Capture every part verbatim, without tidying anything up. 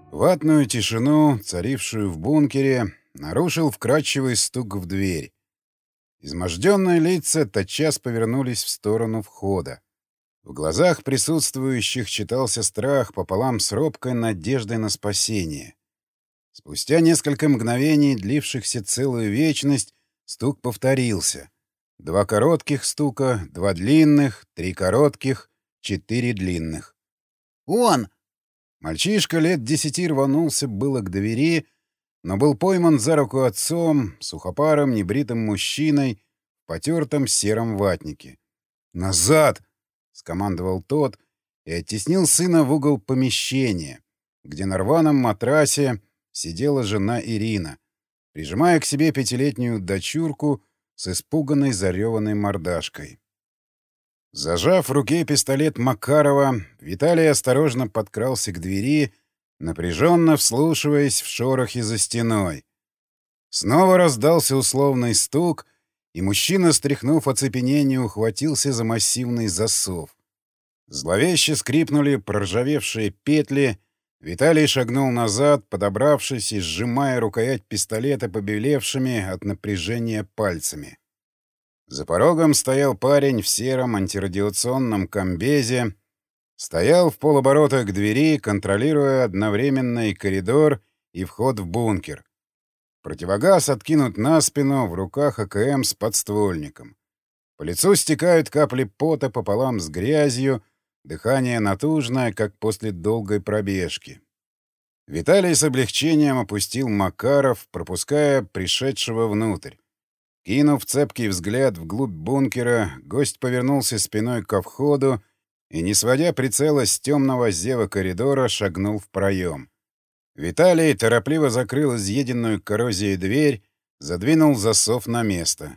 Ватную тишину, царившую в бункере, нарушил вкрадчивый стук в дверь. Изможденные лица тотчас повернулись в сторону входа. В глазах присутствующих читался страх пополам с робкой надеждой на спасение. Спустя несколько мгновений, длившихся целую вечность, стук повторился. Два коротких стука, два длинных, три коротких, четыре длинных. «Он!» Мальчишка лет десяти рванулся было к двери, но был пойман за руку отцом, сухопарым, небритым мужчиной в потертом сером ватнике. «Назад!» — скомандовал тот и оттеснил сына в угол помещения, где на рваном матрасе сидела жена Ирина, прижимая к себе пятилетнюю дочурку с испуганной зареванной мордашкой. Зажав в руке пистолет Макарова, Виталий осторожно подкрался к двери, напряженно вслушиваясь в шорохи за стеной. Снова раздался условный стук, и мужчина, стряхнув оцепенение, ухватился за массивный засов. Зловеще скрипнули проржавевшие петли. Виталий шагнул назад, подобравшись и сжимая рукоять пистолета побелевшими от напряжения пальцами. За порогом стоял парень в сером антирадиационном комбезе, стоял в полоборота к двери, контролируя одновременно и коридор, и вход в бункер. Противогаз откинут на спину, в руках АКМ с подствольником. По лицу стекают капли пота пополам с грязью, дыхание натужное, как после долгой пробежки. Виталий с облегчением опустил Макаров, пропуская пришедшего внутрь. Кинув цепкий взгляд вглубь бункера, гость повернулся спиной ко входу и, не сводя прицела с темного зева коридора, шагнул в проем. Виталий торопливо закрыл изъеденную коррозией дверь, задвинул засов на место.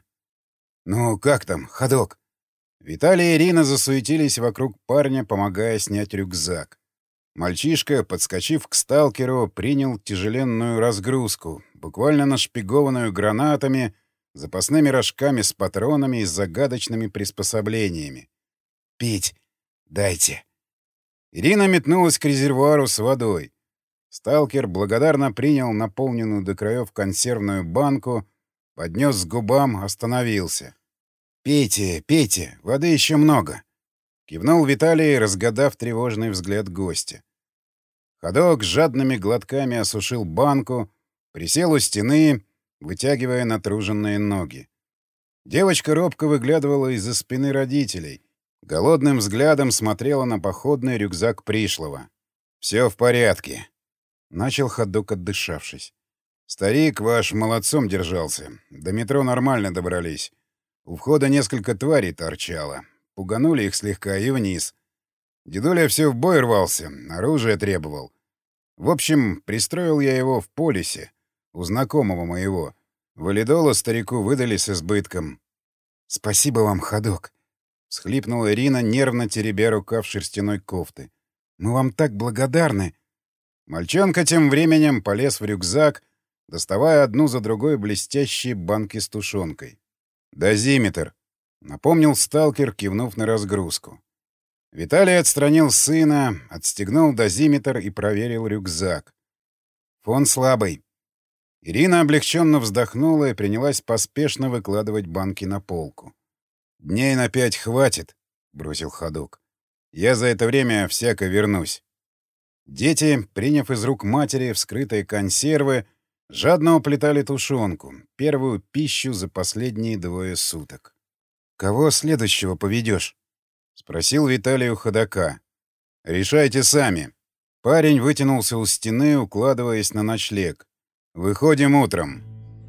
«Ну, как там, ходок?» Виталий и Ирина засуетились вокруг парня, помогая снять рюкзак. Мальчишка, подскочив к сталкеру, принял тяжеленную разгрузку, буквально нашпигованную гранатами, запасными рожками с патронами и загадочными приспособлениями. «Пить дайте». Ирина метнулась к резервуару с водой. Сталкер благодарно принял наполненную до краев консервную банку, поднес к губам, остановился. «Пейте, пейте, воды еще много», — кивнул Виталий, разгадав тревожный взгляд гостя. Ходок с жадными глотками осушил банку, присел у стены, вытягивая натруженные ноги. Девочка робко выглядывала из-за спины родителей, голодным взглядом смотрела на походный рюкзак пришлого. «Все в порядке», — начал Ходок, отдышавшись. «Старик ваш молодцом держался. До метро нормально добрались. У входа несколько тварей торчало. Пуганули их слегка и вниз. Дедуля все в бой рвался, оружие требовал. В общем, пристроил я его в полисе, у знакомого моего. Валидола старику выдали с избытком». «Спасибо вам, Ходок», — всхлипнула Ирина, нервно теребя рукав шерстяной кофты. «Мы вам так благодарны». Мальчонка тем временем полез в рюкзак, доставая одну за другой блестящие банки с тушенкой. «Дозиметр», — напомнил сталкер, кивнув на разгрузку. Виталий отстранил сына, отстегнул дозиметр и проверил рюкзак. «Фон слабый». Ирина облегченно вздохнула и принялась поспешно выкладывать банки на полку. «Дней на пять хватит», — бросил Ходок. «Я за это время всяко вернусь». Дети, приняв из рук матери вскрытые консервы, жадно уплетали тушенку, первую пищу за последние двое суток. «Кого следующего поведешь?» — спросил Виталий у Ходока. «Решайте сами». Парень вытянулся у стены, укладываясь на ночлег. «Выходим утром».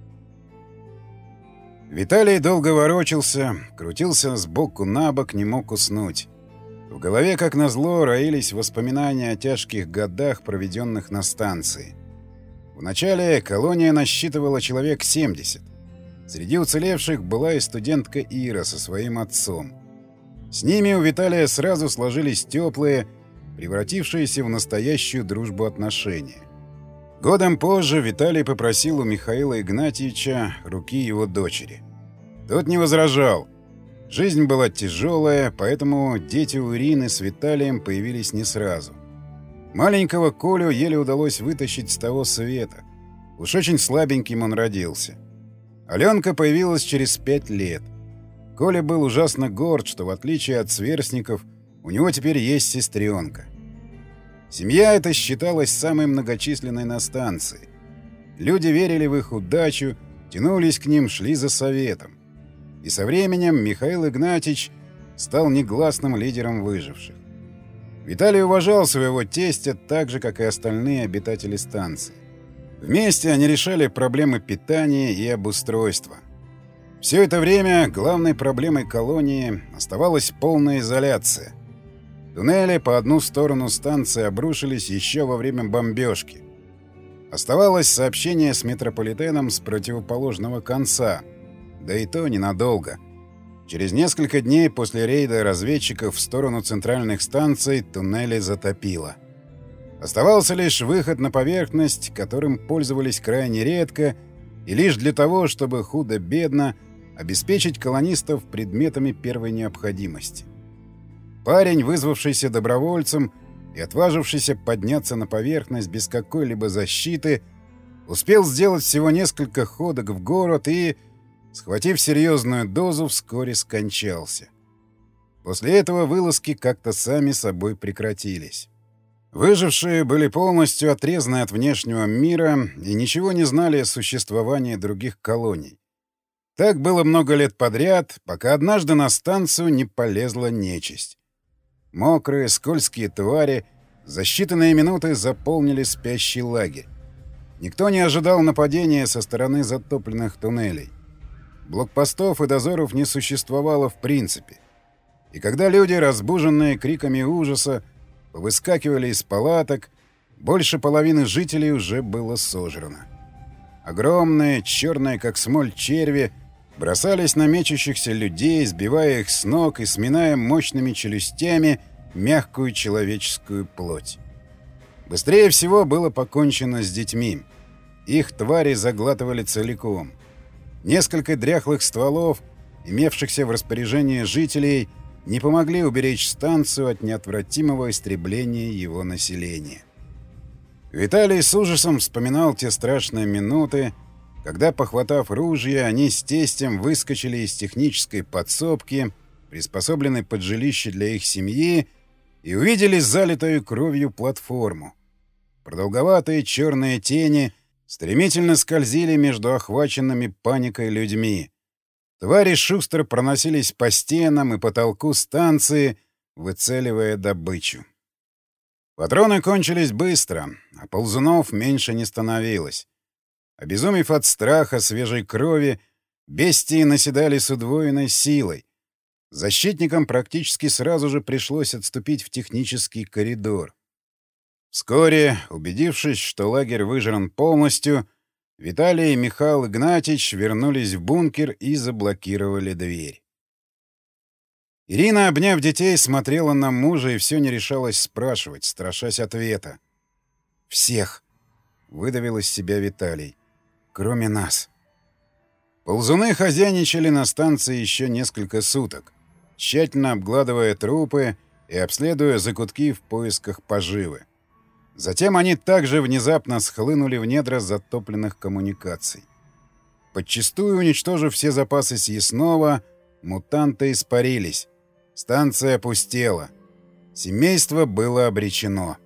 Виталий долго ворочался, крутился сбоку на бок, не мог уснуть. В голове, как назло, роились воспоминания о тяжких годах, проведенных на станции. Вначале колония насчитывала человек семьдесят. Среди уцелевших была и студентка Ира со своим отцом. С ними у Виталия сразу сложились теплые, превратившиеся в настоящую дружбу отношения. Годом позже Виталий попросил у Михаила Игнатьевича руки его дочери. Тот не возражал. Жизнь была тяжелая, поэтому дети у Ирины с Виталием появились не сразу. Маленького Колю еле удалось вытащить с того света. Уж очень слабеньким он родился. Аленка появилась через пять лет. Коля был ужасно горд, что в отличие от сверстников у него теперь есть сестренка. Семья эта считалась самой многочисленной на станции. Люди верили в их удачу, тянулись к ним, шли за советом. И со временем Михаил Игнатьич стал негласным лидером выживших. Виталий уважал своего тестя так же, как и остальные обитатели станции. Вместе они решали проблемы питания и обустройства. Все это время главной проблемой колонии оставалась полная изоляция. Туннели по одну сторону станции обрушились еще во время бомбежки. Оставалось сообщение с метрополитеном с противоположного конца, да и то ненадолго. Через несколько дней после рейда разведчиков в сторону центральных станций туннели затопило. Оставался лишь выход на поверхность, которым пользовались крайне редко, и лишь для того, чтобы худо-бедно обеспечить колонистов предметами первой необходимости. Парень, вызвавшийся добровольцем и отважившийся подняться на поверхность без какой-либо защиты, успел сделать всего несколько ходок в город и, схватив серьезную дозу, вскоре скончался. После этого вылазки как-то сами собой прекратились. Выжившие были полностью отрезаны от внешнего мира и ничего не знали о существовании других колоний. Так было много лет подряд, пока однажды на станцию не полезла нечисть. Мокрые, скользкие твари за считанные минуты заполнили спящий лагерь. Никто не ожидал нападения со стороны затопленных туннелей. Блокпостов и дозоров не существовало в принципе. И когда люди, разбуженные криками ужаса, повыскакивали из палаток, больше половины жителей уже было сожрано. Огромные, черные как смоль черви бросались на мечущихся людей, сбивая их с ног и сминая мощными челюстями мягкую человеческую плоть. Быстрее всего было покончено с детьми. Их твари заглатывали целиком. Несколько дряхлых стволов, имевшихся в распоряжении жителей, не помогли уберечь станцию от неотвратимого истребления его населения. Виталий с ужасом вспоминал те страшные минуты, когда, похватав ружья, они с тестем выскочили из технической подсобки, приспособленной под жилище для их семьи, и увидели залитую кровью платформу. Продолговатые черные тени стремительно скользили между охваченными паникой людьми. Твари шустро проносились по стенам и потолку станции, выцеливая добычу. Патроны кончились быстро, а ползунов меньше не становилось. Обезумев от страха свежей крови, бестии наседали с удвоенной силой. Защитникам практически сразу же пришлось отступить в технический коридор. Вскоре, убедившись, что лагерь выжран полностью, Виталий и Михаил Игнатьич вернулись в бункер и заблокировали дверь. Ирина, обняв детей, смотрела на мужа и все не решалась спрашивать, страшась ответа. «Всех!» — выдавил из себя Виталий. «Кроме нас». Ползуны хозяйничали на станции еще несколько суток, тщательно обгладывая трупы и обследуя закутки в поисках поживы. Затем они также внезапно схлынули в недра затопленных коммуникаций. Подчистую уничтожив все запасы съестного, мутанты испарились. Станция опустела. Семейство было обречено.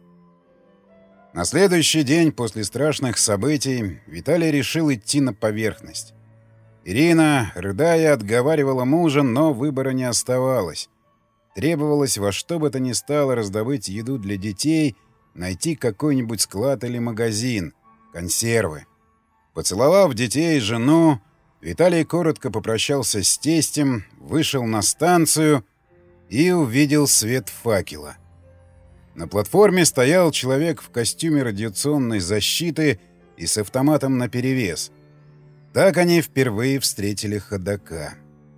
На следующий день после страшных событий Виталий решил идти на поверхность. Ирина, рыдая, отговаривала мужа, но выбора не оставалось. Требовалось во что бы то ни стало раздобыть еду для детей, найти какой-нибудь склад или магазин, консервы. Поцеловав детей и жену, Виталий коротко попрощался с тестем, вышел на станцию и увидел свет факела. На платформе стоял человек в костюме радиационной защиты и с автоматом наперевес. Так они впервые встретили ходока.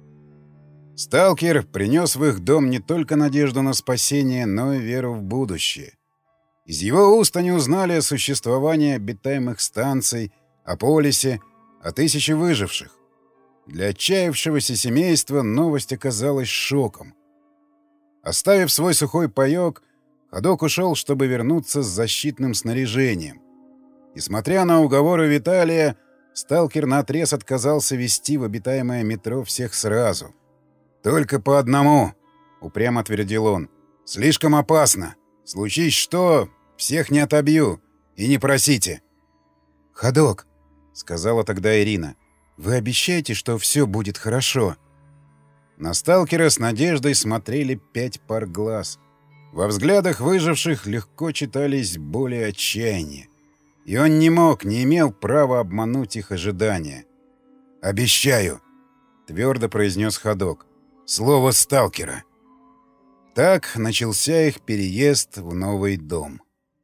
Сталкер принес в их дом не только надежду на спасение, но и веру в будущее. Из его уст они узнали о существовании обитаемых станций, о полисе, о тысяче выживших. Для отчаявшегося семейства новость оказалась шоком. Оставив свой сухой паёк, Ходок ушел, чтобы вернуться с защитным снаряжением. Несмотря на уговоры Виталия, сталкер наотрез отказался вести в обитаемое метро всех сразу. «Только по одному», — упрямо твердил он. «Слишком опасно. Случись что, всех не отобью. И не просите». «Ходок», — сказала тогда Ирина, — «вы обещаете, что все будет хорошо?» На сталкера с надеждой смотрели пять пар глаз. Во взглядах выживших легко читались боль и отчаяние. И он не мог, не имел права обмануть их ожидания. «Обещаю», — твердо произнес Ходок. «Слово сталкера». Так начался их переезд в новый дом.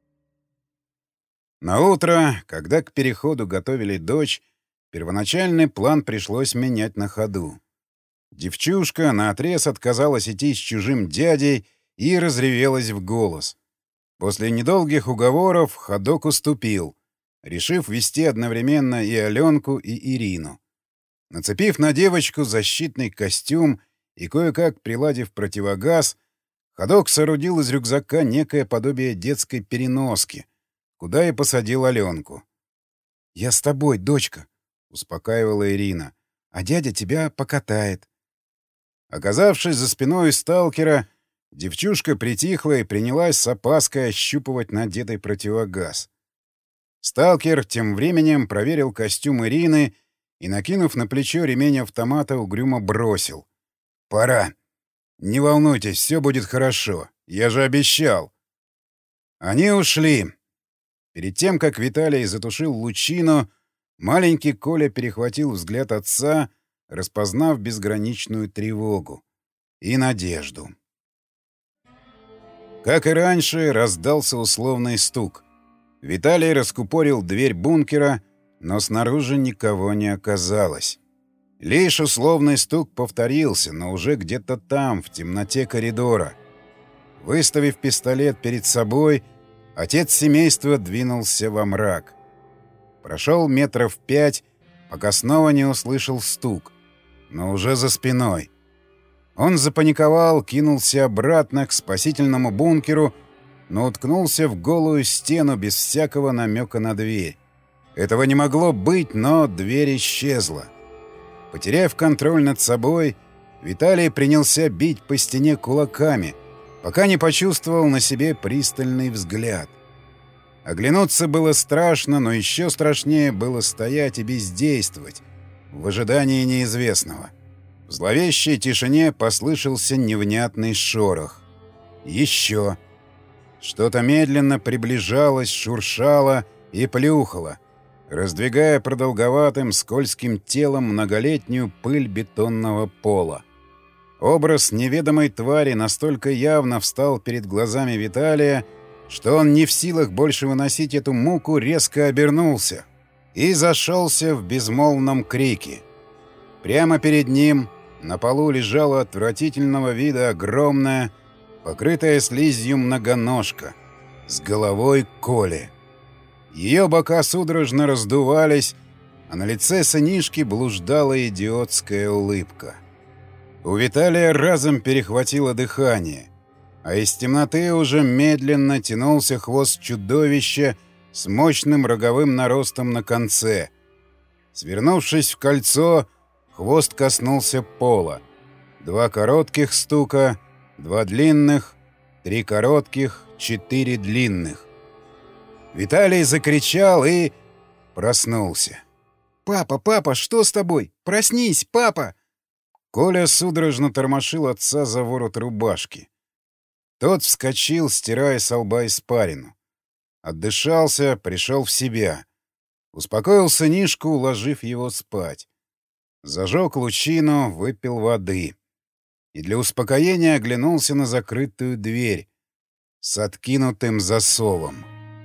Наутро, когда к переходу готовили дочь, первоначальный план пришлось менять на ходу. Девчушка наотрез отказалась идти с чужим дядей и разревелась в голос. После недолгих уговоров Ходок уступил, решив вести одновременно и Аленку, и Ирину. Нацепив на девочку защитный костюм и кое-как приладив противогаз, Ходок соорудил из рюкзака некое подобие детской переноски, куда и посадил Аленку. «Я с тобой, дочка», — успокаивала Ирина, — «а дядя тебя покатает». Оказавшись за спиной сталкера, девчушка притихла и принялась с опаской ощупывать надетый противогаз. Сталкер тем временем проверил костюм Ирины и, накинув на плечо ремень автомата, угрюмо бросил. «Пора. Не волнуйтесь, все будет хорошо. Я же обещал». Они ушли. Перед тем, как Виталий затушил лучину, маленький Коля перехватил взгляд отца, распознав безграничную тревогу и надежду. Как и раньше, раздался условный стук. Виталий раскупорил дверь бункера, но снаружи никого не оказалось. Лишь условный стук повторился, но уже где-то там, в темноте коридора. Выставив пистолет перед собой, отец семейства двинулся во мрак. Прошел метров пять, пока снова не услышал стук, но уже за спиной. Он запаниковал, кинулся обратно к спасительному бункеру, но уткнулся в голую стену без всякого намека на дверь. Этого не могло быть, но дверь исчезла. Потеряв контроль над собой, Виталий принялся бить по стене кулаками, пока не почувствовал на себе пристальный взгляд. Оглянуться было страшно, но еще страшнее было стоять и бездействовать в ожидании неизвестного. В зловещей тишине послышался невнятный шорох. Еще. Что-то медленно приближалось, шуршало и плюхало, раздвигая продолговатым скользким телом многолетнюю пыль бетонного пола. Образ неведомой твари настолько явно встал перед глазами Виталия, что он не в силах больше выносить эту муку, резко обернулся и зашелся в безмолвном крике. Прямо перед ним на полу лежала отвратительного вида огромная, покрытая слизью многоножка, с головой Коли. Ее бока судорожно раздувались, а на лице сынишки блуждала идиотская улыбка. У Виталия разом перехватило дыхание, а из темноты уже медленно тянулся хвост чудовища с мощным роговым наростом на конце. Свернувшись в кольцо, хвост коснулся пола. Два коротких стука, два длинных, три коротких, четыре длинных. Виталий закричал и проснулся. «Папа, папа, что с тобой? Проснись, папа!» Коля судорожно тормошил отца за ворот рубашки. Тот вскочил, стирая со лба испарину. Отдышался, пришел в себя. Успокоил сынишку, уложив его спать. Зажег лучину, выпил воды. И для успокоения оглянулся на закрытую дверь с откинутым засовом.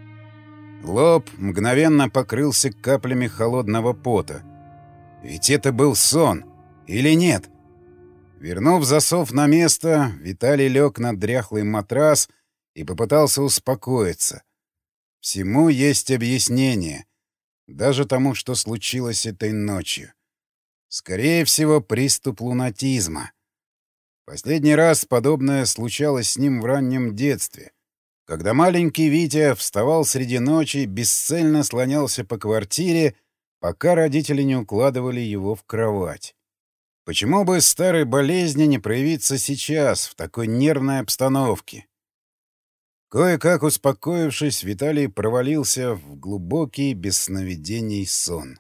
Лоб мгновенно покрылся каплями холодного пота. Ведь это был сон. Или нет? Вернув засов на место, Виталий лег на дряхлый матрас и попытался успокоиться. Всему есть объяснение. Даже тому, что случилось этой ночью. Скорее всего, приступ лунатизма. Последний раз подобное случалось с ним в раннем детстве. Когда маленький Витя вставал среди ночи, бесцельно слонялся по квартире, пока родители не укладывали его в кровать. Почему бы старой болезни не проявиться сейчас, в такой нервной обстановке? Кое-как успокоившись, Виталий провалился в глубокий, без сновидений сон.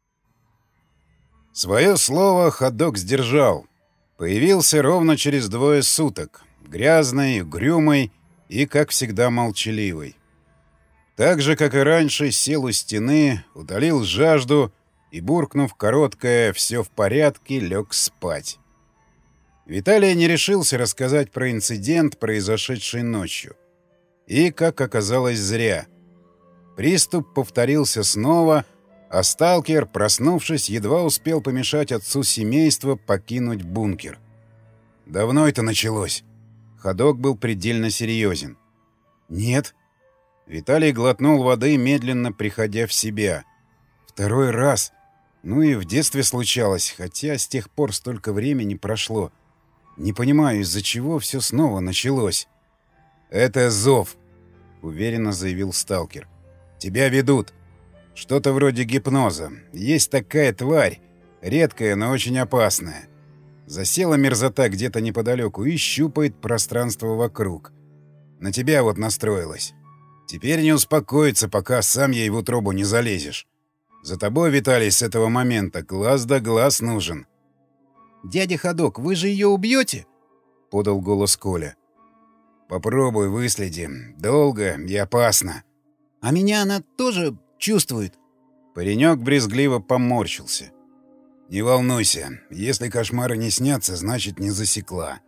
Свое слово ходок сдержал. Появился ровно через двое суток, грязный, угрюмый и, как всегда, молчаливый. Так же, как и раньше, сел у стены, утолил жажду и, буркнув короткое «все в порядке», лег спать. Виталий не решился рассказать про инцидент, произошедший ночью. И, как оказалось, зря. Приступ повторился снова, а сталкер, проснувшись, едва успел помешать отцу семейства покинуть бункер. «Давно это началось?» Ходок был предельно серьезен. «Нет». Виталий глотнул воды, медленно приходя в себя. «Второй раз. Ну и в детстве случалось, хотя с тех пор столько времени прошло. Не понимаю, из-за чего все снова началось». «Это зов», — уверенно заявил сталкер. «Тебя ведут. Что-то вроде гипноза. Есть такая тварь, редкая, но очень опасная. Засела мерзота где-то неподалеку и щупает пространство вокруг. На тебя вот настроилась. Теперь не успокоится, пока сам ей в утробу не залезешь. За тобой, Виталий, с этого момента глаз да глаз нужен». «Дядя Ходок, вы же ее убьете?» — подал голос Коля. «Попробуй, выследи. Долго и опасно». «А меня она тоже чувствует?» Паренек брезгливо поморщился. «Не волнуйся. Если кошмары не снятся, значит, не засекла».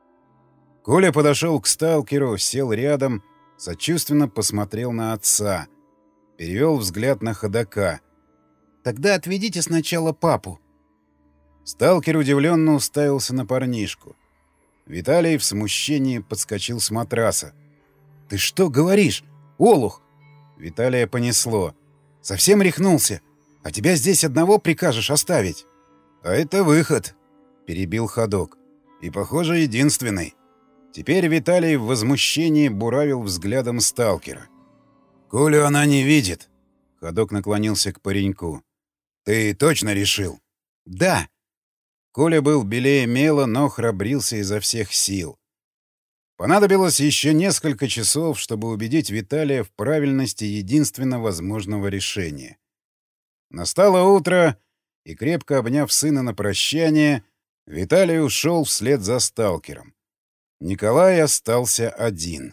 Коля подошел к сталкеру, сел рядом, сочувственно посмотрел на отца. Перевел взгляд на Ходока. «Тогда отведите сначала папу». Сталкер удивленно уставился на парнишку. Виталий в смущении подскочил с матраса. «Ты что говоришь, олух?» Виталия понесло. «Совсем рехнулся? А тебя здесь одного прикажешь оставить?» «А это выход», — перебил Ходок. «И, похоже, единственный». Теперь Виталий в возмущении буравил взглядом сталкера. «Колю она не видит», — Ходок наклонился к пареньку. «Ты точно решил?» «Да». Коля был белее мела, но храбрился изо всех сил. Понадобилось еще несколько часов, чтобы убедить Виталия в правильности единственно возможного решения. Настало утро, и, крепко обняв сына на прощание, Виталий ушел вслед за сталкером. Николай остался один.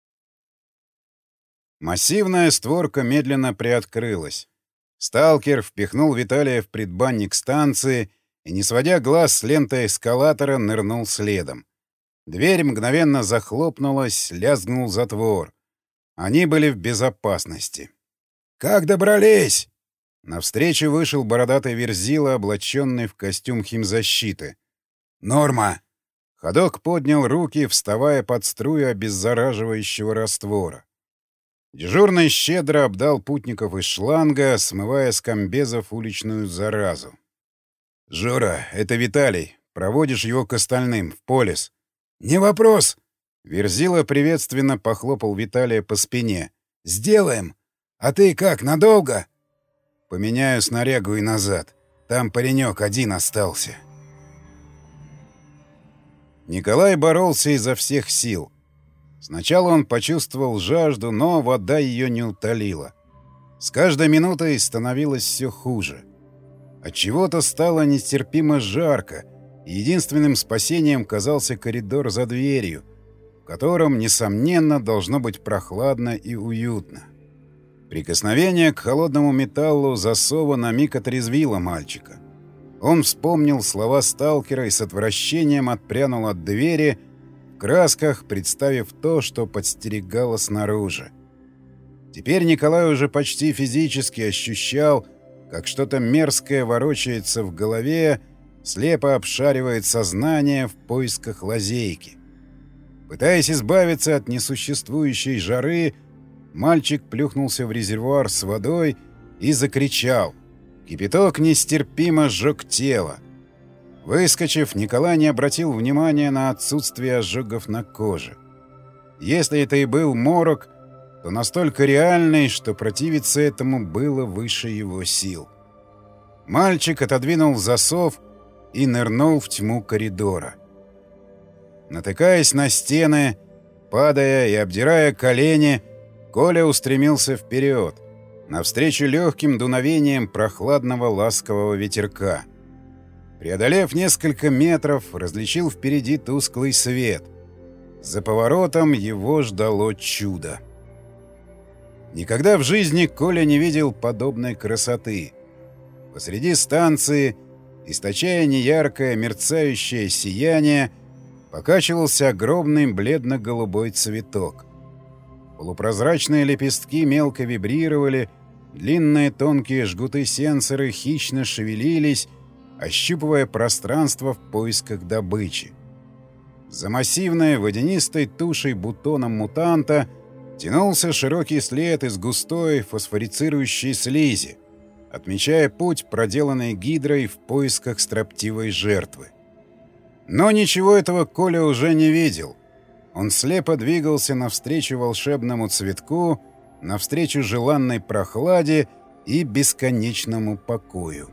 Массивная створка медленно приоткрылась. Сталкер впихнул Виталия в предбанник станции и, не сводя глаз с ленты эскалатора, нырнул следом. Дверь мгновенно захлопнулась, лязгнул затвор. Они были в безопасности. «Как добрались?» Навстречу вышел бородатый верзила, облаченный в костюм химзащиты. «Норма!» Ходок поднял руки, вставая под струю обеззараживающего раствора. Дежурный щедро обдал путников из шланга, смывая с комбезов уличную заразу. «Жора, это Виталий. Проводишь его к остальным, в полис». «Не вопрос!» Верзила приветственно похлопал Виталия по спине. «Сделаем! А ты как, надолго?» «Поменяю снарягу и назад. Там паренек один остался». Николай боролся изо всех сил. Сначала он почувствовал жажду, но вода ее не утолила. С каждой минутой становилось все хуже. Отчего-то стало нестерпимо жарко, и единственным спасением казался коридор за дверью, в котором, несомненно, должно быть прохладно и уютно. Прикосновение к холодному металлу засова на миг отрезвило мальчика. Он вспомнил слова сталкера и с отвращением отпрянул от двери, в красках представив то, что подстерегало снаружи. Теперь Николай уже почти физически ощущал, как что-то мерзкое ворочается в голове, слепо обшаривает сознание в поисках лазейки. Пытаясь избавиться от несуществующей жары, мальчик плюхнулся в резервуар с водой и закричал. Кипяток нестерпимо сжег тело. Выскочив, Николай не обратил внимания на отсутствие ожогов на коже. Если это и был морок, то настолько реальный, что противиться этому было выше его сил. Мальчик отодвинул засов и нырнул в тьму коридора. Натыкаясь на стены, падая и обдирая колени, Коля устремился вперед, навстречу легким дуновением прохладного ласкового ветерка. Преодолев несколько метров, различил впереди тусклый свет. За поворотом его ждало чудо. Никогда в жизни Коля не видел подобной красоты. Посреди станции, источая неяркое мерцающее сияние, покачивался огромный бледно-голубой цветок. Полупрозрачные лепестки мелко вибрировали, длинные тонкие жгуты-сенсоры хищно шевелились, ощупывая пространство в поисках добычи. За массивной водянистой тушей бутоном мутанта тянулся широкий след из густой фосфорицирующей слизи, отмечая путь, проделанный гидрой в поисках строптивой жертвы. Но ничего этого Коля уже не видел. Он слепо двигался навстречу волшебному цветку, навстречу желанной прохладе и бесконечному покою.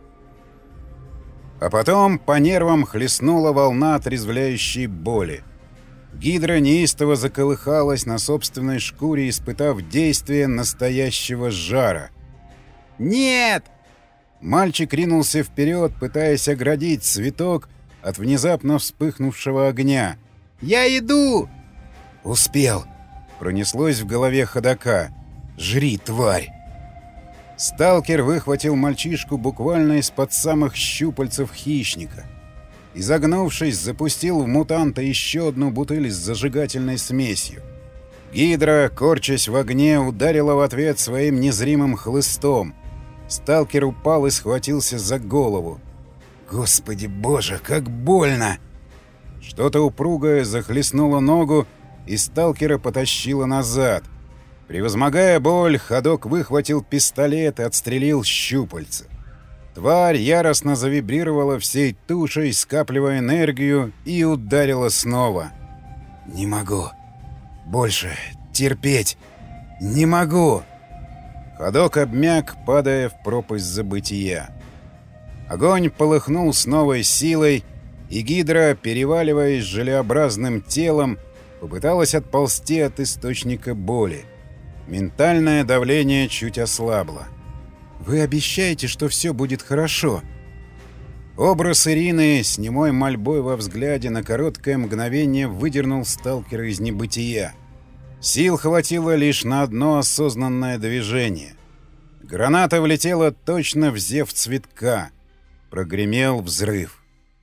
А потом по нервам хлестнула волна отрезвляющей боли. Гидра неистово заколыхалась на собственной шкуре, испытав действие настоящего жара. «Нет!» Мальчик ринулся вперед, пытаясь оградить цветок от внезапно вспыхнувшего огня. «Я иду!» «Успел!» — пронеслось в голове ходока. «Жри, тварь!» Сталкер выхватил мальчишку буквально из-под самых щупальцев хищника. Изогнувшись, запустил в мутанта еще одну бутыль с зажигательной смесью. Гидра, корчась в огне, ударила в ответ своим незримым хлыстом. Сталкер упал и схватился за голову. «Господи боже, как больно!» Что-то упругое захлестнуло ногу, и сталкера потащило назад. Превозмогая боль, ходок выхватил пистолет и отстрелил щупальца. Тварь яростно завибрировала всей тушей, скапливая энергию, и ударила снова. «Не могу. Больше терпеть. Не могу!» Ходок обмяк, падая в пропасть забытия. Огонь полыхнул с новой силой, и гидра, переваливаясь желеобразным телом, попыталась отползти от источника боли. Ментальное давление чуть ослабло. «Вы обещаете, что все будет хорошо?» Образ Ирины с немой мольбой во взгляде на короткое мгновение выдернул сталкера из небытия. Сил хватило лишь на одно осознанное движение. Граната влетела точно в зев цветка. Прогремел взрыв.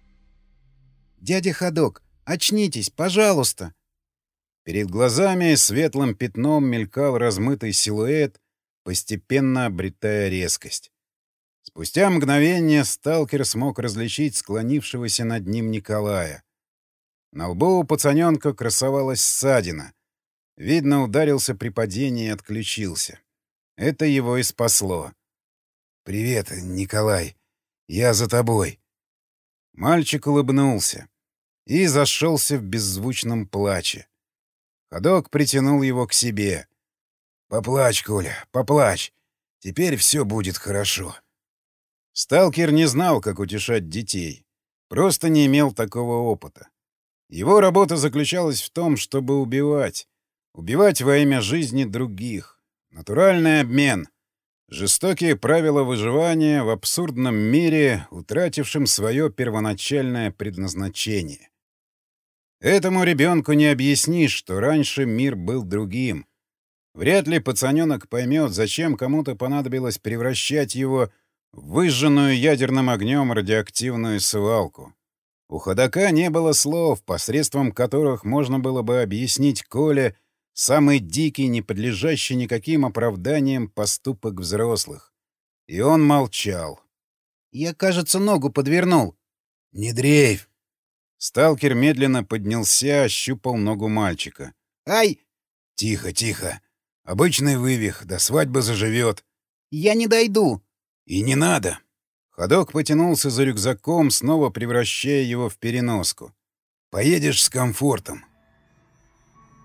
«Дядя Ходок, очнитесь, пожалуйста!» Перед глазами светлым пятном мелькал размытый силуэт, постепенно обретая резкость. Спустя мгновение сталкер смог различить склонившегося над ним Николая. На лбу у пацаненка красовалась ссадина. Видно, ударился при падении и отключился. Это его и спасло. «Привет, Николай. Я за тобой». Мальчик улыбнулся и зашелся в беззвучном плаче. Ходок притянул его к себе. «Поплачь, Коля, поплачь. Теперь все будет хорошо». Сталкер не знал, как утешать детей. Просто не имел такого опыта. Его работа заключалась в том, чтобы убивать. Убивать во имя жизни других. Натуральный обмен. Жестокие правила выживания в абсурдном мире, утратившем свое первоначальное предназначение. Этому ребенку не объяснишь, что раньше мир был другим. Вряд ли пацаненок поймет, зачем кому-то понадобилось превращать его в выжженную ядерным огнем радиоактивную свалку. У ходока не было слов, посредством которых можно было бы объяснить Коле самый дикий, не подлежащий никаким оправданиям поступок взрослых. И он молчал. «Я, кажется, ногу подвернул». «Не дрейфь!» Сталкер медленно поднялся, ощупал ногу мальчика. «Ай!» «Тихо, тихо. Обычный вывих, до свадьбы заживет». «Я не дойду». «И не надо». Ходок потянулся за рюкзаком, снова превращая его в переноску. «Поедешь с комфортом».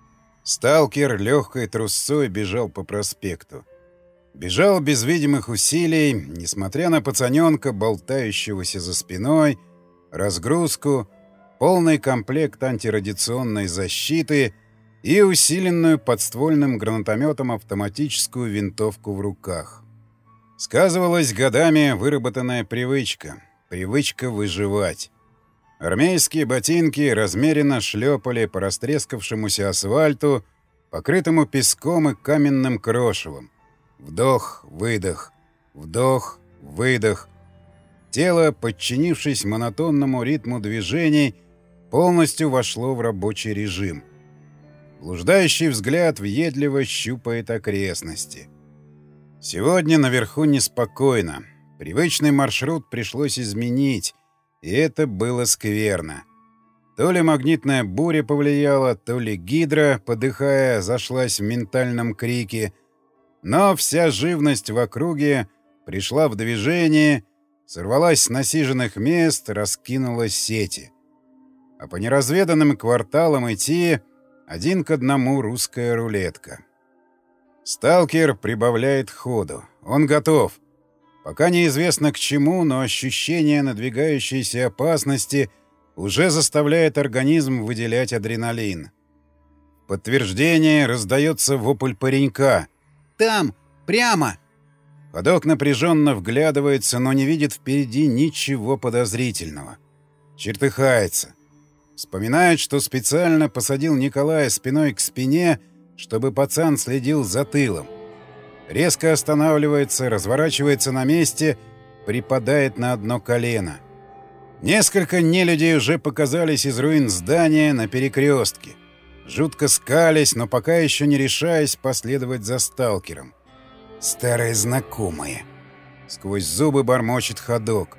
Сталкер легкой трусцой бежал по проспекту. Бежал без видимых усилий, несмотря на пацаненка, болтающегося за спиной, разгрузку, полный комплект антирадиационной защиты и усиленную подствольным гранатометом автоматическую винтовку в руках. Сказывалась годами выработанная привычка — привычка выживать. Армейские ботинки размеренно шлепали по растрескавшемуся асфальту, покрытому песком и каменным крошевом. Вдох, выдох, вдох, выдох. Тело, подчинившись монотонному ритму движений, полностью вошло в рабочий режим. Блуждающий взгляд въедливо щупает окрестности. Сегодня наверху неспокойно. Привычный маршрут пришлось изменить, и это было скверно. То ли магнитная буря повлияла, то ли гидра, подыхая, зашлась в ментальном крике, но вся живность в округе пришла в движение, сорвалась с насиженных мест, раскинула сети. А по неразведанным кварталам идти один к одному русская рулетка. Сталкер прибавляет ходу. Он готов. Пока неизвестно к чему, но ощущение надвигающейся опасности уже заставляет организм выделять адреналин. В подтверждение раздается вопль паренька. «Там! Прямо!» Ходок напряженно вглядывается, но не видит впереди ничего подозрительного. Чертыхается. Вспоминает, что специально посадил Николая спиной к спине, чтобы пацан следил за тылом. Резко останавливается, разворачивается на месте, припадает на одно колено. Несколько нелюдей уже показались из руин здания на перекрестке. Жутко скались, но пока еще не решаясь последовать за сталкером. «Старые знакомые!» — сквозь зубы бормочет ходок.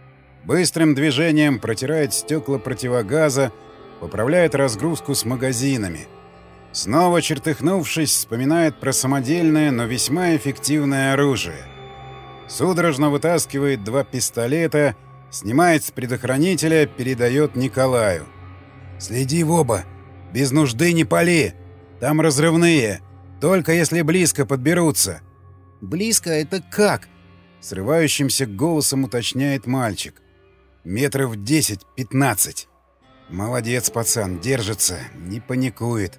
Быстрым движением протирает стекла противогаза, поправляет разгрузку с магазинами. Снова чертыхнувшись, вспоминает про самодельное, но весьма эффективное оружие. Судорожно вытаскивает два пистолета, снимает с предохранителя, передает Николаю. «Следи в оба! Без нужды не пали! Там разрывные! Только если близко подберутся!» «Близко — это как?» — срывающимся голосом уточняет мальчик. «Метров десять-пятнадцать. Молодец, пацан, держится, не паникует».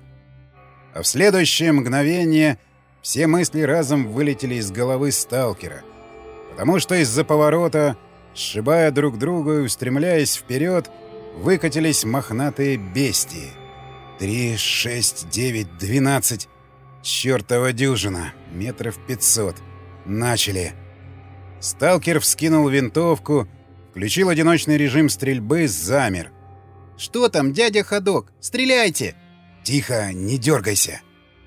А в следующее мгновение все мысли разом вылетели из головы сталкера. Потому что из-за поворота, сшибая друг друга и устремляясь вперед, выкатились мохнатые бестии. Три, шесть, девять, двенадцать. Чёртова дюжина. Метров пятьсот. Начали. Сталкер вскинул винтовку, включил одиночный режим стрельбы, замер. «Что там, дядя Ходок? Стреляйте!» «Тихо, не дергайся!»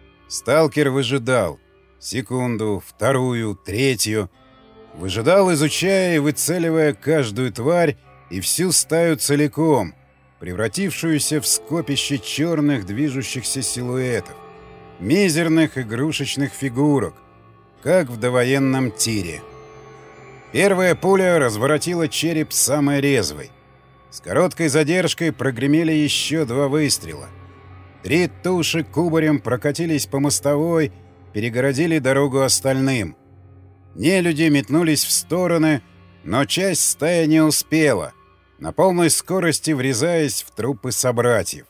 Сталкер выжидал. Секунду, вторую, третью. Выжидал, изучая и выцеливая каждую тварь и всю стаю целиком, превратившуюся в скопище черных движущихся силуэтов, мизерных игрушечных фигурок, как в довоенном тире. Первая пуля разворотила череп самой резвой. С короткой задержкой прогремели еще два выстрела. Три туши кубарем прокатились по мостовой, перегородили дорогу остальным. Нелюди метнулись в стороны, но часть стаи не успела, на полной скорости врезаясь в трупы собратьев.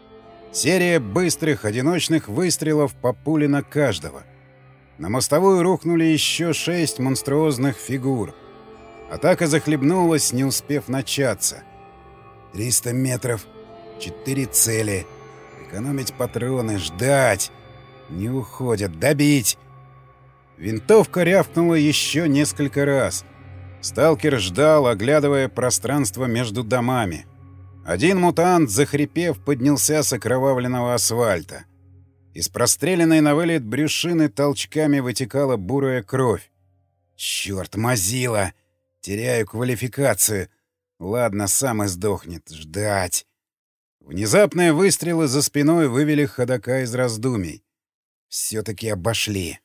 Серия быстрых одиночных выстрелов по пуле на каждого. На мостовую рухнули еще шесть монструозных фигур. Атака захлебнулась, не успев начаться. «Триста метров, четыре цели. Экономить патроны, ждать. Не уходят, добить!» Винтовка рявкнула еще несколько раз. Сталкер ждал, оглядывая пространство между домами. Один мутант, захрипев, поднялся с окровавленного асфальта. Из простреленной на вылет брюшины толчками вытекала бурая кровь. «Чёрт, мазила! Теряю квалификацию. Ладно, сам и сдохнет. Ждать!» Внезапные выстрелы за спиной вывели ходока из раздумий. Все-таки обошли.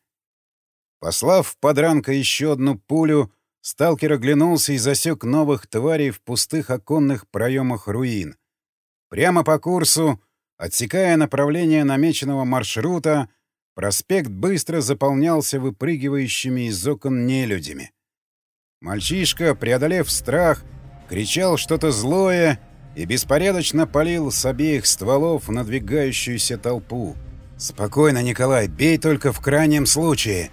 Послав в подранка еще одну пулю, сталкер оглянулся и засек новых тварей в пустых оконных проемах руин. Прямо по курсу Отсекая направление намеченного маршрута, проспект быстро заполнялся выпрыгивающими из окон нелюдями. Мальчишка, преодолев страх, кричал что-то злое и беспорядочно палил с обеих стволов в надвигающуюся толпу. «Спокойно, Николай, бей только в крайнем случае».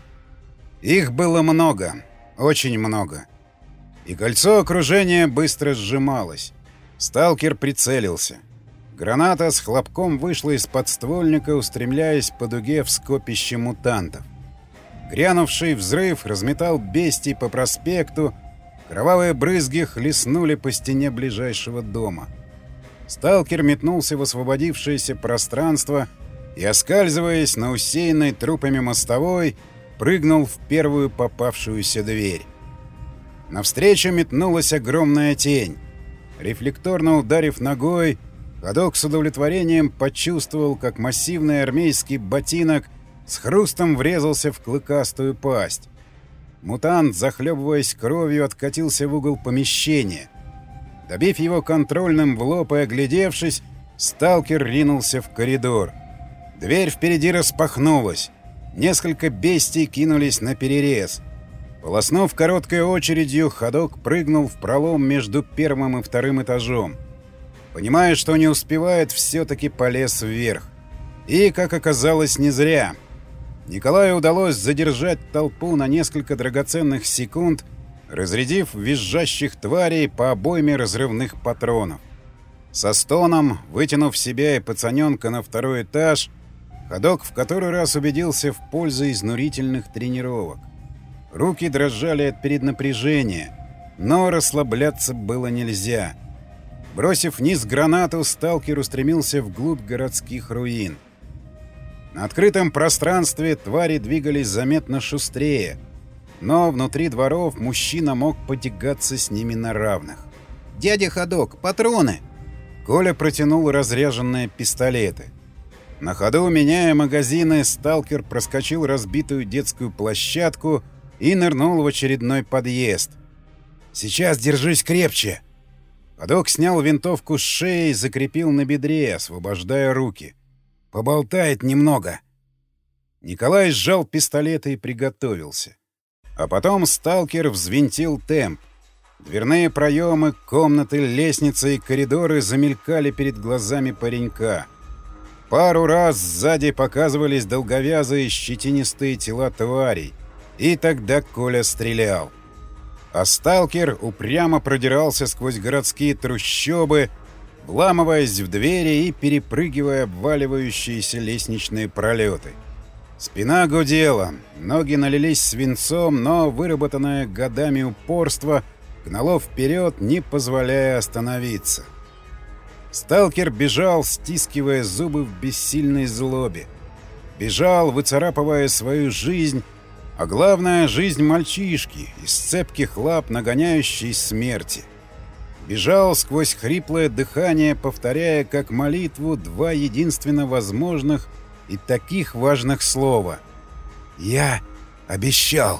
Их было много, очень много. И кольцо окружения быстро сжималось. Сталкер прицелился. Граната с хлопком вышла из подствольника, устремляясь по дуге в скопище мутантов. Грянувший взрыв разметал бестий по проспекту, кровавые брызги хлестнули по стене ближайшего дома. Сталкер метнулся в освободившееся пространство и, оскальзываясь на усеянной трупами мостовой, прыгнул в первую попавшуюся дверь. Навстречу метнулась огромная тень. Рефлекторно ударив ногой, ходок с удовлетворением почувствовал, как массивный армейский ботинок с хрустом врезался в клыкастую пасть. Мутант, захлебываясь кровью, откатился в угол помещения. Добив его контрольным в лоб и оглядевшись, сталкер ринулся в коридор. Дверь впереди распахнулась. Несколько бестий кинулись на перерез. Полоснув короткой очередью, ходок прыгнул в пролом между первым и вторым этажом. Понимая, что не успевает, все-таки полез вверх. И, как оказалось, не зря. Николаю удалось задержать толпу на несколько драгоценных секунд, разрядив визжащих тварей по обойме разрывных патронов. Со стоном, вытянув себя и пацаненка на второй этаж, ходок в который раз убедился в пользе изнурительных тренировок. Руки дрожали от переднапряжения, но расслабляться было нельзя. Бросив вниз гранату, сталкер устремился вглубь городских руин. На открытом пространстве твари двигались заметно шустрее, но внутри дворов мужчина мог потягаться с ними на равных. «Дядя Ходок, патроны!» Коля протянул разряженные пистолеты. На ходу, меняя магазины, сталкер проскочил разбитую детскую площадку и нырнул в очередной подъезд. «Сейчас держись крепче!» Ходок снял винтовку с шеи и закрепил на бедре, освобождая руки. «Поболтает немного». Николай сжал пистолет и приготовился. А потом сталкер взвинтил темп. Дверные проемы, комнаты, лестницы и коридоры замелькали перед глазами паренька. Пару раз сзади показывались долговязые щетинистые тела тварей. И тогда Коля стрелял. А сталкер упрямо продирался сквозь городские трущобы, вламываясь в двери и перепрыгивая обваливающиеся лестничные пролеты. Спина гудела, ноги налились свинцом, но выработанное годами упорство гнало вперед, не позволяя остановиться. Сталкер бежал, стискивая зубы в бессильной злобе. Бежал, выцарапывая свою жизнь, а главное — жизнь мальчишки, из цепких лап нагоняющей смерти. Бежал сквозь хриплое дыхание, повторяя как молитву два единственно возможных и таких важных слова. «Я обещал».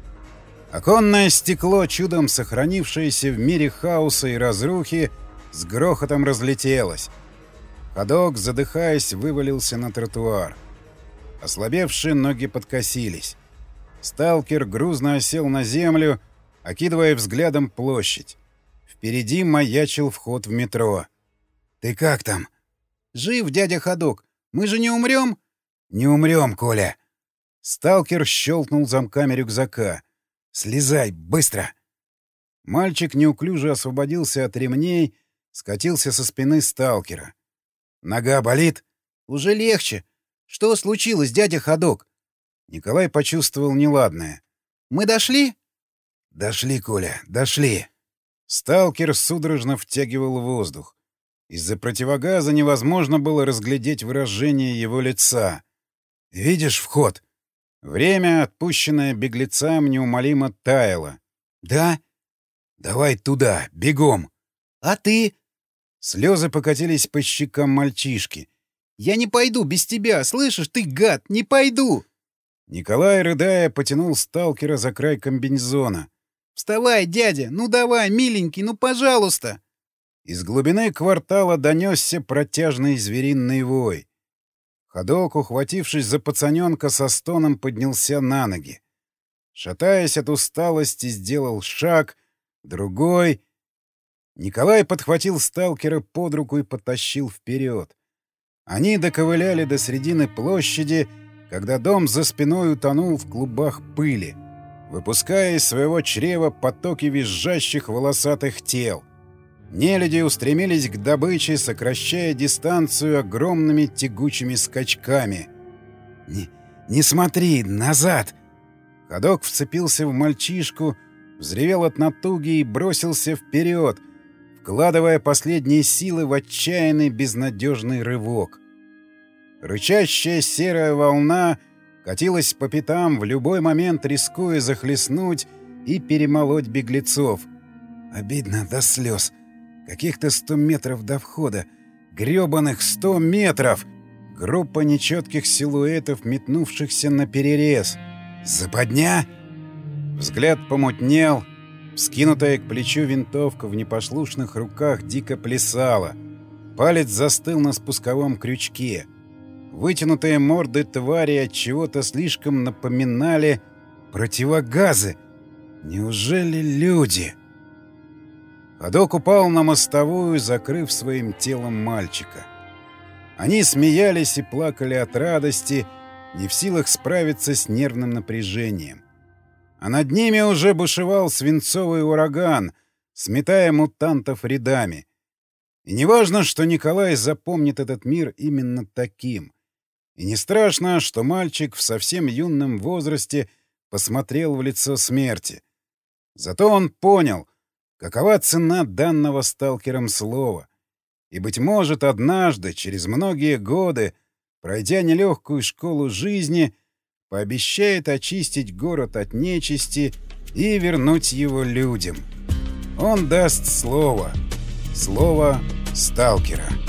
Оконное стекло, чудом сохранившееся в мире хаоса и разрухи, с грохотом разлетелось. Ходок, задыхаясь, вывалился на тротуар. Ослабевшие ноги подкосились. Сталкер грузно осел на землю, окидывая взглядом площадь. Впереди маячил вход в метро. «Ты как там?» «Жив, дядя Ходок. Мы же не умрем?» «Не умрем, Коля». Сталкер щелкнул замками рюкзака. «Слезай, быстро!» Мальчик неуклюже освободился от ремней, скатился со спины сталкера. «Нога болит?» «Уже легче. Что случилось, дядя Ходок?» Николай почувствовал неладное. «Мы дошли?» «Дошли, Коля, дошли». Сталкер судорожно втягивал воздух. Из-за противогаза невозможно было разглядеть выражение его лица. «Видишь вход?» Время, отпущенное беглецам, неумолимо таяло. «Да?» «Давай туда, бегом!» «А ты?» Слезы покатились по щекам мальчишки. «Я не пойду без тебя, слышишь, ты гад, не пойду!» Николай, рыдая, потянул сталкера за край комбинезона. «Вставай, дядя, ну давай, миленький, ну пожалуйста!» Из глубины квартала донесся протяжный звериный вой. Ходок, ухватившись за пацаненка, со стоном поднялся на ноги. Шатаясь от усталости, сделал шаг, другой. Николай подхватил сталкера под руку и потащил вперед. Они доковыляли до середины площади, когда дом за спиной утонул в клубах пыли, выпуская из своего чрева потоки визжащих волосатых тел. Нелюди устремились к добыче, сокращая дистанцию огромными тягучими скачками. «Не, не смотри, назад!» Ходок вцепился в мальчишку, взревел от натуги и бросился вперед, вкладывая последние силы в отчаянный безнадежный рывок. Рычащая серая волна катилась по пятам, в любой момент рискуя захлестнуть и перемолоть беглецов. Обидно до слез. Каких-то сто метров до входа. Грёбаных сто метров! Группа нечетких силуэтов, метнувшихся на перерез. Западня? Взгляд помутнел. Вскинутая к плечу винтовка в непослушных руках дико плясала. Палец застыл на спусковом крючке. Вытянутые морды твари от чего-то слишком напоминали противогазы. Неужели люди? Ходок упал на мостовую, закрыв своим телом мальчика. Они смеялись и плакали от радости, не в силах справиться с нервным напряжением. А над ними уже бушевал свинцовый ураган, сметая мутантов рядами. И не важно, что Николай запомнит этот мир именно таким. И не страшно, что мальчик в совсем юном возрасте посмотрел в лицо смерти. Зато он понял, какова цена данного сталкером слова. И, быть может, однажды, через многие годы, пройдя нелегкую школу жизни, пообещает очистить город от нечисти и вернуть его людям. Он даст слово. Слово сталкера.